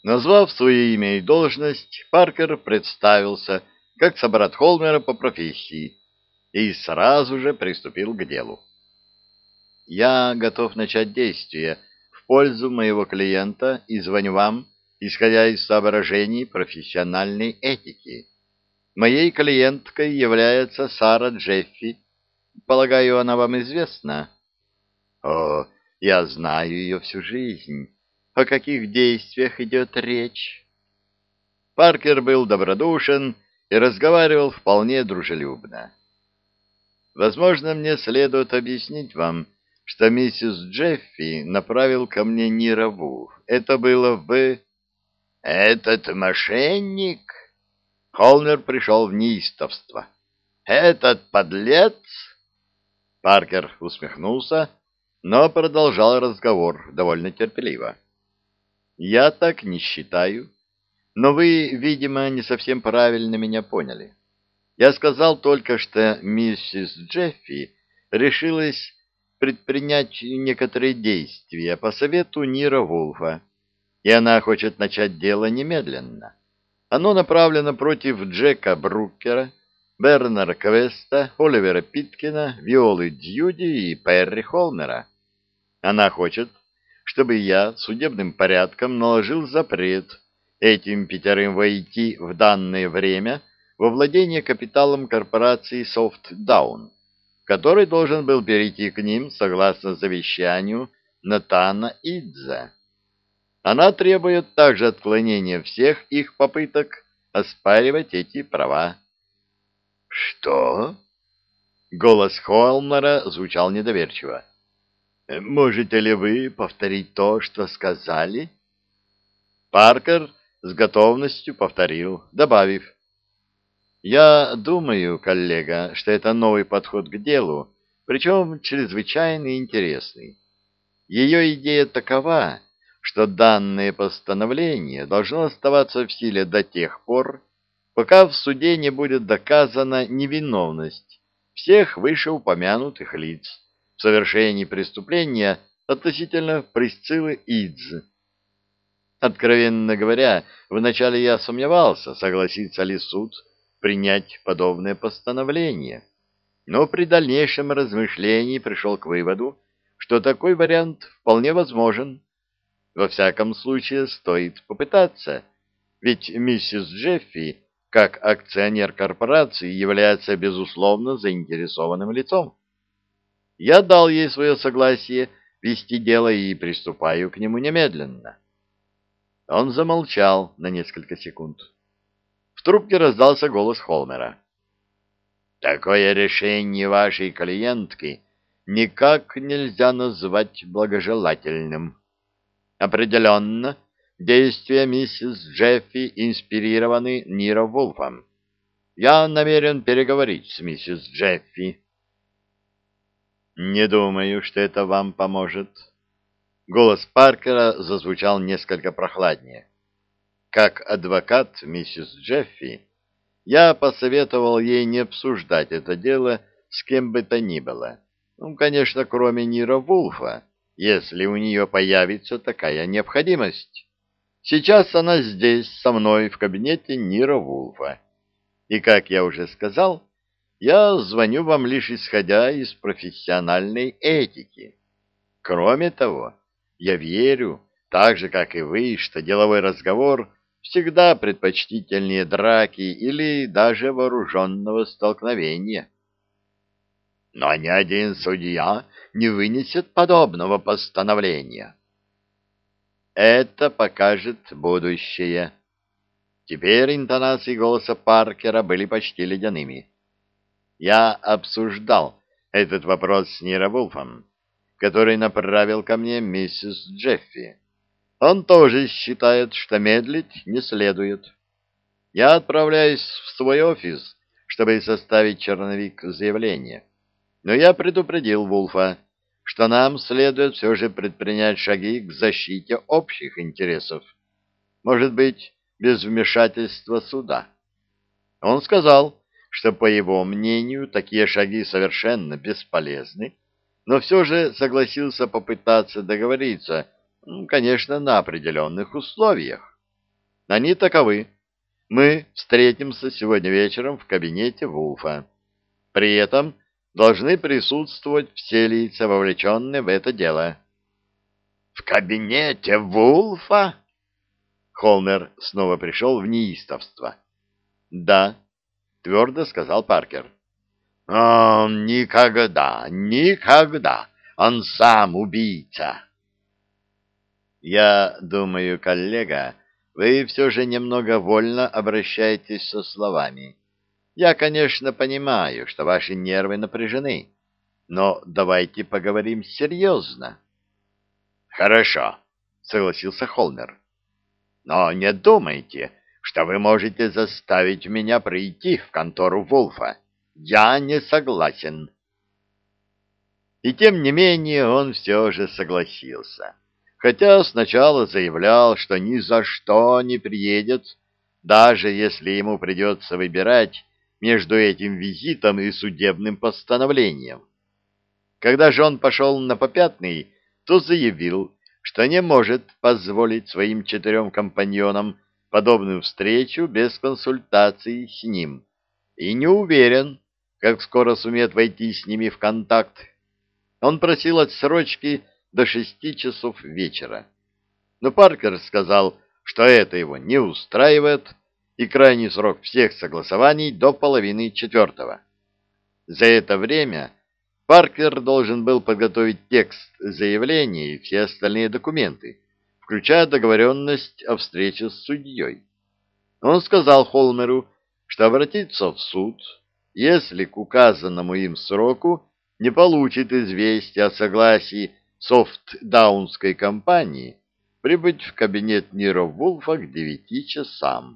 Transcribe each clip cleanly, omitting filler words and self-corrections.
Назвав свое имя и должность, Паркер представился как собрат Холмера по профессии и сразу же приступил к делу. «Я готов начать действие в пользу моего клиента и звоню вам, исходя из соображений профессиональной этики. Моей клиенткой является Сара Джеффи. Полагаю, она вам известна?» «О, я знаю ее всю жизнь. О каких действиях идет речь?» Паркер был добродушен и разговаривал вполне дружелюбно. «Возможно, мне следует объяснить вам, что миссис Джеффи направил ко мне Нирову. Это было в...» «Этот мошенник?» Холмер пришел в неистовство. «Этот подлец?» Паркер усмехнулся, но продолжал разговор довольно терпеливо. «Я так не считаю, но вы, видимо, не совсем правильно меня поняли. Я сказал только, что миссис Джеффи решилась предпринять некоторые действия по совету Нира Вулфа, и она хочет начать дело немедленно. Оно направлено против Джека Брукера, Бернара Квеста, Оливера Питкина, Виолы Дьюди и Перри Холмера. Она хочет, чтобы я судебным порядком наложил запрет этим пятерым войти в данное время во владение капиталом корпорации Софтдаун, который должен был перейти к ним согласно завещанию Натана Идза. Она требует также отклонения всех их попыток оспаривать эти права. «Что?» Голос Холмера звучал недоверчиво. «Можете ли вы повторить то, что сказали?» Паркер с готовностью повторил, добавив: «Я думаю, коллега, что это новый подход к делу, причем чрезвычайно интересный. Ее идея такова, что данное постановление должно оставаться в силе до тех пор, пока в суде не будет доказана невиновность всех вышеупомянутых лиц в совершении преступления относительно Присциллы Идз. Откровенно говоря, вначале я сомневался, согласится ли суд принять подобное постановление, но при дальнейшем размышлении пришел к выводу, что такой вариант вполне возможен. Во всяком случае, стоит попытаться, ведь миссис Джеффи, как акционер корпорации, является безусловно заинтересованным лицом. Я дал ей свое согласие вести дело и приступаю к нему немедленно. Он замолчал на несколько секунд. В трубке раздался голос Холмера. «Такое решение вашей клиентки никак нельзя назвать благожелательным. Определенно, действия миссис Джеффи инспирированы Ниро Вулфом. Я намерен переговорить с миссис Джеффи». «Не думаю, что это вам поможет». Голос Паркера зазвучал несколько прохладнее. Как адвокат миссис Джеффи, я посоветовал ей не обсуждать это дело с кем бы то ни было. Ну, конечно, кроме Нира Вулфа, если у нее появится такая необходимость. Сейчас она здесь, со мной, в кабинете Нира Вулфа. И, как я уже сказал, я звоню вам лишь исходя из профессиональной этики. Кроме того, я верю, так же, как и вы, что деловой разговор всегда предпочтительнее драки или даже вооруженного столкновения. Но ни один судья не вынесет подобного постановления. Это покажет будущее. Теперь интонации голоса Паркера были почти ледяными. Я обсуждал этот вопрос с Ниро Вулфом, который направил ко мне миссис Джеффи. Он тоже считает, что медлить не следует. Я отправляюсь в свой офис, чтобы составить черновик заявления. Но я предупредил Вулфа, что нам следует все же предпринять шаги к защите общих интересов. Может быть, без вмешательства суда. Он сказал, что, по его мнению, такие шаги совершенно бесполезны, но все же согласился попытаться договориться, конечно, на определенных условиях. Они таковы. Мы встретимся сегодня вечером в кабинете Вулфа. При этом должны присутствовать все лица, вовлеченные в это дело. — В кабинете Вулфа? Холмер снова пришел в неистовство. — Да, — твердо сказал Паркер. — Он никогда, никогда! Он сам убийца! — Я думаю, коллега, вы все же немного вольно обращаетесь со словами. Я, конечно, понимаю, что ваши нервы напряжены, но давайте поговорим серьезно. — Хорошо, — согласился Холмер. — Но не думайте, что вы можете заставить меня прийти в контору Вулфа. Я не согласен. И тем не менее он все же согласился, хотя сначала заявлял, что ни за что не приедет, даже если ему придется выбирать между этим визитом и судебным постановлением. Когда же он пошел на попятный, то заявил, что не может позволить своим 4 компаньонам подобную встречу без консультаций с ним, и не уверен, как скоро сумеет войти с ними в контакт. Он просил отсрочки до 6 часов вечера. Но Паркер сказал, что это его не устраивает, и крайний срок всех согласований до 3:30. За это время Паркер должен был подготовить текст заявления и все остальные документы, включая договоренность о встрече с судьей. Он сказал Холмеру, что обратится в суд, если к указанному им сроку не получит известия о согласии софтдаунской компании прибыть в кабинет Ниро Вулфа к 9 часам.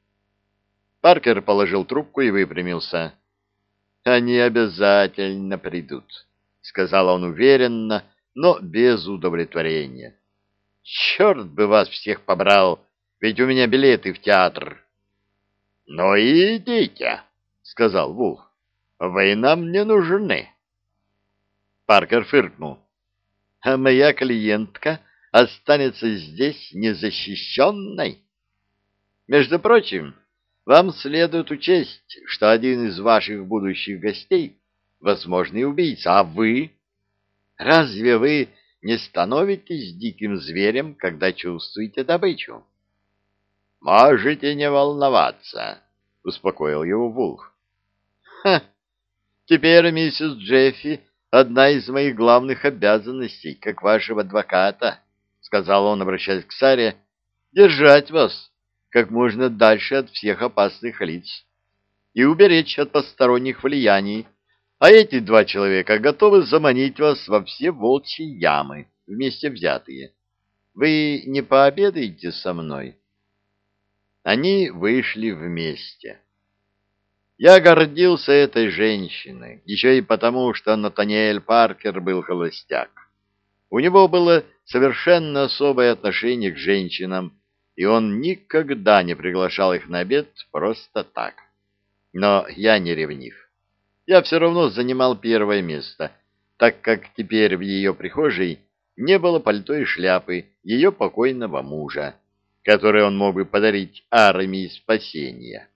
Паркер положил трубку и выпрямился. «Они обязательно придут», — сказал он уверенно, но без удовлетворения. «Черт бы вас всех побрал, ведь у меня билеты в театр». «Ну и идите», — сказал Вулф. «Вы нам не нужны». Паркер фыркнул. «А моя клиентка останется здесь незащищенной? Между прочим, вам следует учесть, что один из ваших будущих гостей — возможный убийца, а вы? Разве вы не становитесь диким зверем, когда чувствуете добычу?» «Можете не волноваться», — успокоил его Вулф. «Ха! Теперь, миссис Джеффи, одна из моих главных обязанностей, как вашего адвоката, — сказал он, обращаясь к Саре, — держать вас как можно дальше от всех опасных лиц и уберечь от посторонних влияний, а эти 2 человека готовы заманить вас во все волчьи ямы, вместе взятые. Вы не пообедаете со мной?» Они вышли вместе. Я гордился этой женщиной, еще и потому, что Натаниэль Паркер был холостяк. У него было совершенно особое отношение к женщинам, и он никогда не приглашал их на обед просто так. Но я не ревнив. Я все равно занимал первое место, так как теперь в ее прихожей не было пальто и шляпы ее покойного мужа, который он мог бы подарить армии спасения.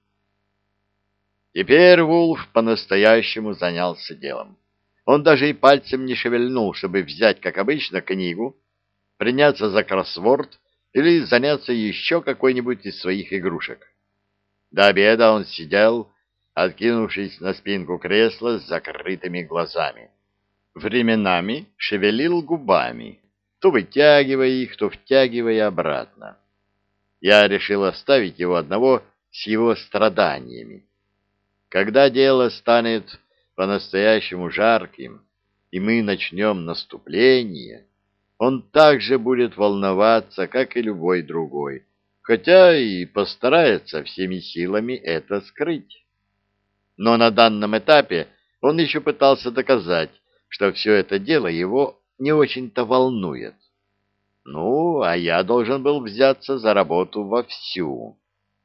Теперь Вулф по-настоящему занялся делом. Он даже и пальцем не шевельнул, чтобы взять, как обычно, книгу, приняться за кроссворд или заняться еще какой-нибудь из своих игрушек. До обеда он сидел, откинувшись на спинку кресла с закрытыми глазами. Временами шевелил губами, то вытягивая их, то втягивая обратно. Я решил оставить его одного с его страданиями. Когда дело станет по-настоящему жарким, и мы начнем наступление, он также будет волноваться, как и любой другой, хотя и постарается всеми силами это скрыть. Но на данном этапе он еще пытался доказать, что все это дело его не очень-то волнует. Ну, а я должен был взяться за работу вовсю.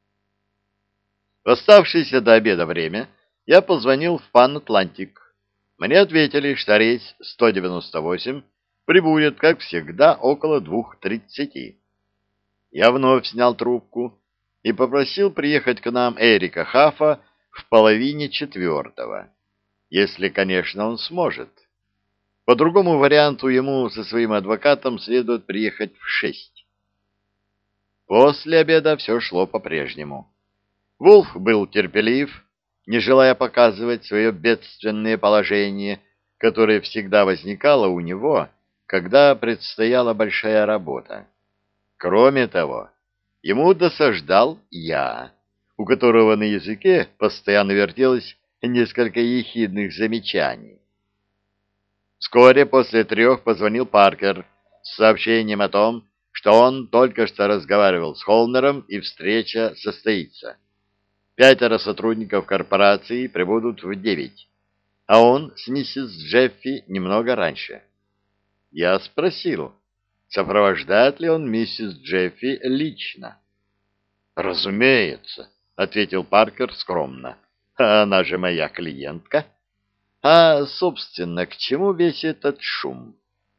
В оставшееся до обеда время я позвонил в Пан-Атлантик. Мне ответили, что рейс 198 прибудет, как всегда, около 2:30. Я вновь снял трубку, и попросил приехать к нам Эрика Хафа в половине четвертого, если, конечно, он сможет. По другому варианту ему со своим адвокатом следует приехать в 6. После обеда все шло по-прежнему. Вулф был терпелив, не желая показывать свое бедственное положение, которое всегда возникало у него, когда предстояла большая работа. Кроме того, ему досаждал я, у которого на языке постоянно вертелось несколько ехидных замечаний. Вскоре после 3 позвонил Паркер с сообщением о том, что он только что разговаривал с Холмером и встреча состоится. 5 сотрудников корпорации прибудут в 9, а он с миссис Джеффи немного раньше. Я спросил, сопровождает ли он миссис Джеффи лично. «Разумеется», — ответил Паркер скромно. «Она же моя клиентка. А, собственно, к чему весь этот шум?»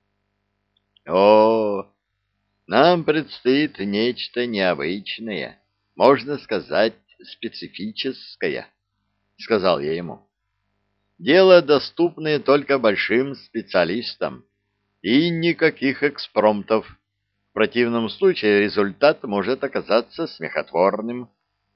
«О, нам предстоит нечто необычное, можно сказать, специфическое», — сказал я ему. «Дело, доступное только большим специалистам, и никаких экспромтов. В противном случае результат может оказаться смехотворным».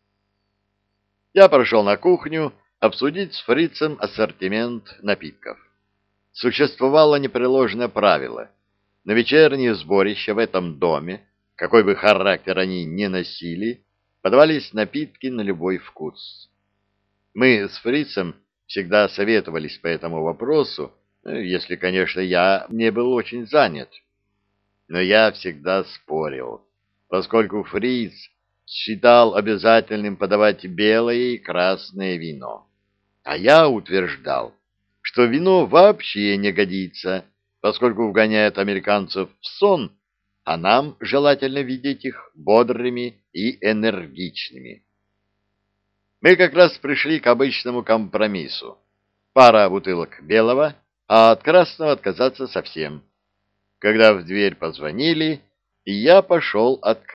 Я прошел на кухню обсудить с фрицем ассортимент напитков. Существовало непреложное правило: на вечерние сборища в этом доме, какой бы характер они ни носили, подавались напитки на любой вкус. Мы с фрицем всегда советовались по этому вопросу, если, конечно, я не был очень занят. Но я всегда спорил, поскольку фриц считал обязательным подавать белое и красное вино. А я утверждал, что вино вообще не годится, поскольку вгоняет американцев в сон, а нам желательно видеть их бодрыми и энергичными. Мы как раз пришли к обычному компромиссу. Пара бутылок белого, а от красного отказаться совсем. Когда в дверь позвонили, и я пошел открыть.